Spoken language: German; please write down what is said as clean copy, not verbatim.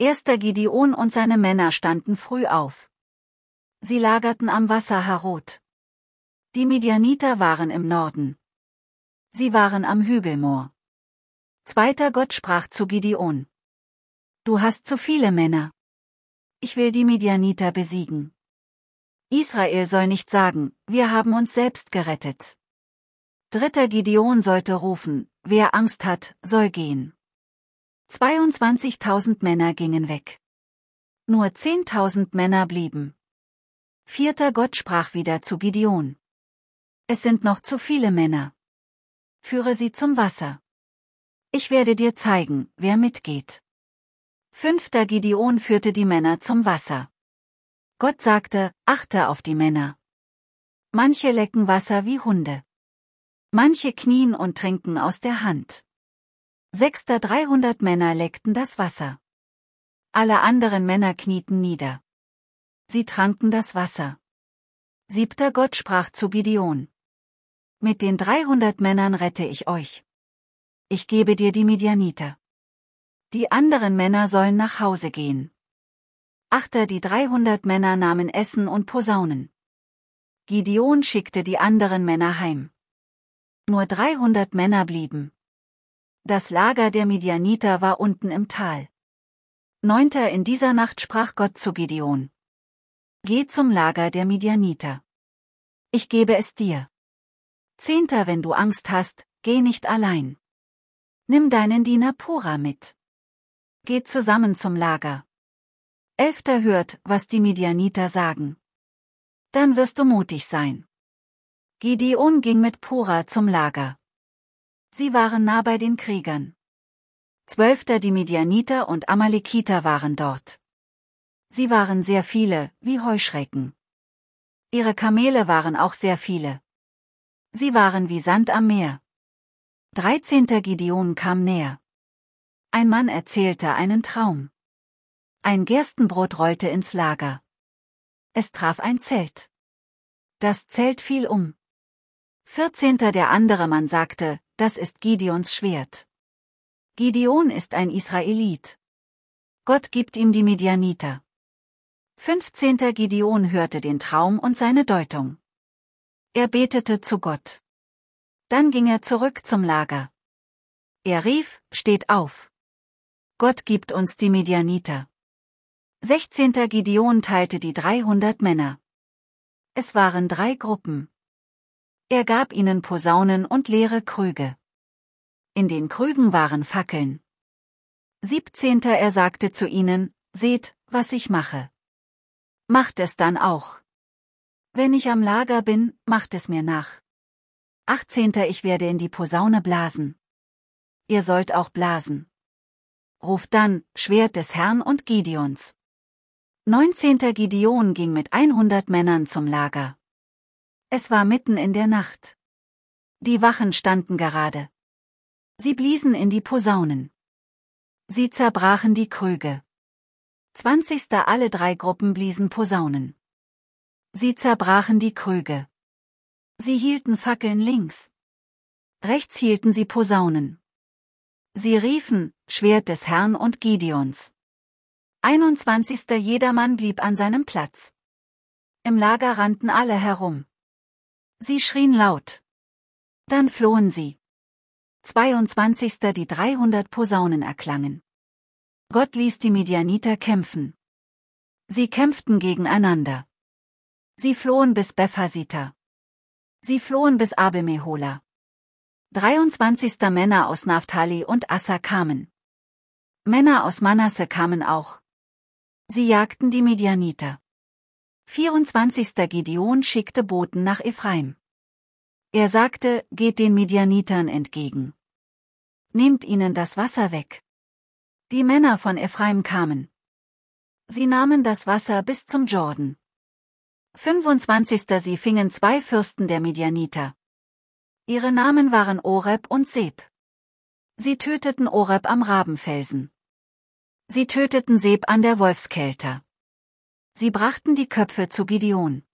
Erster Gideon und seine Männer standen früh auf. Sie lagerten am Wasser Harod. Die Midianiter waren im Norden. Sie waren am Hügelmoor. Zweiter Gott sprach zu Gideon: Du hast zu viele Männer. Ich will die Midianiter besiegen. Israel soll nicht sagen, wir haben uns selbst gerettet. Dritter Gideon sollte rufen, wer Angst hat, soll gehen. 22.000 Männer gingen weg. Nur 10.000 Männer blieben. Vierter Gott sprach wieder zu Gideon: Es sind noch zu viele Männer. Führe sie zum Wasser. Ich werde dir zeigen, wer mitgeht. Fünfter Gideon führte die Männer zum Wasser. Gott sagte: Achte auf die Männer. Manche lecken Wasser wie Hunde. Manche knien und trinken aus der Hand. Sechster 300 Männer leckten das Wasser. Alle anderen Männer knieten nieder. Sie tranken das Wasser. Siebter Gott sprach zu Gideon: Mit den 300 Männern rette ich euch. Ich gebe dir die Midianiter. Die anderen Männer sollen nach Hause gehen. Achter die 300 Männer nahmen Essen und Posaunen. Gideon schickte die anderen Männer heim. Nur 300 Männer blieben. Das Lager der Midianiter war unten im Tal. Neunter in dieser Nacht sprach Gott zu Gideon: Geh zum Lager der Midianiter. Ich gebe es dir. Zehnter, wenn du Angst hast, geh nicht allein. Nimm deinen Diener Pura mit. Geht zusammen zum Lager. Elfter, hört, was die Midianiter sagen. Dann wirst du mutig sein. Gideon ging mit Pura zum Lager. Sie waren nah bei den Kriegern. Zwölfter, die Midianiter und Amalekiter waren dort. Sie waren sehr viele, wie Heuschrecken. Ihre Kamele waren auch sehr viele. Sie waren wie Sand am Meer. 13. Gideon kam näher. Ein Mann erzählte einen Traum. Ein Gerstenbrot rollte ins Lager. Es traf ein Zelt. Das Zelt fiel um. 14. Der andere Mann sagte: Das ist Gideons Schwert. Gideon ist ein Israelit. Gott gibt ihm die Midianiter. 15. Gideon hörte den Traum und seine Deutung. Er betete zu Gott. Dann ging er zurück zum Lager. Er rief: Steht auf! Gott gibt uns die Midianiter. 16. Gideon teilte die 300 Männer. Es waren 3 Gruppen. Er gab ihnen Posaunen und leere Krüge. In den Krügen waren Fackeln. 17. Er sagte zu ihnen: Seht, was ich mache. Macht es dann auch. Wenn ich am Lager bin, macht es mir nach. 18. Ich werde in die Posaune blasen. Ihr sollt auch blasen. Ruft dann: Schwert des Herrn und Gideons. 19. Gideon ging mit 100 Männern zum Lager. Es war mitten in der Nacht. Die Wachen standen gerade. Sie bliesen in die Posaunen. Sie zerbrachen die Krüge. 20. Alle 3 Gruppen bliesen Posaunen. Sie zerbrachen die Krüge. Sie hielten Fackeln links. Rechts hielten sie Posaunen. Sie riefen: Schwert des Herrn und Gideons. 21. Jedermann blieb an seinem Platz. Im Lager rannten alle herum. Sie schrien laut. Dann flohen sie. 22. Die 300 Posaunen erklangen. Gott ließ die Midianiter kämpfen. Sie kämpften gegeneinander. Sie flohen bis Bethhasita. Sie flohen bis Abel-Mehola. 23. Männer aus Naphtali und Asser kamen. Männer aus Manasse kamen auch. Sie jagten die Midianiter. 24. Gideon schickte Boten nach Ephraim. Er sagte: Geht den Midianitern entgegen. Nehmt ihnen das Wasser weg. Die Männer von Ephraim kamen. Sie nahmen das Wasser bis zum Jordan. 25. Sie fingen 2 Fürsten der Midianiter. Ihre Namen waren Oreb und Seb. Sie töteten Oreb am Rabenfelsen. Sie töteten Seb an der Wolfskelter. Sie brachten die Köpfe zu Gideon.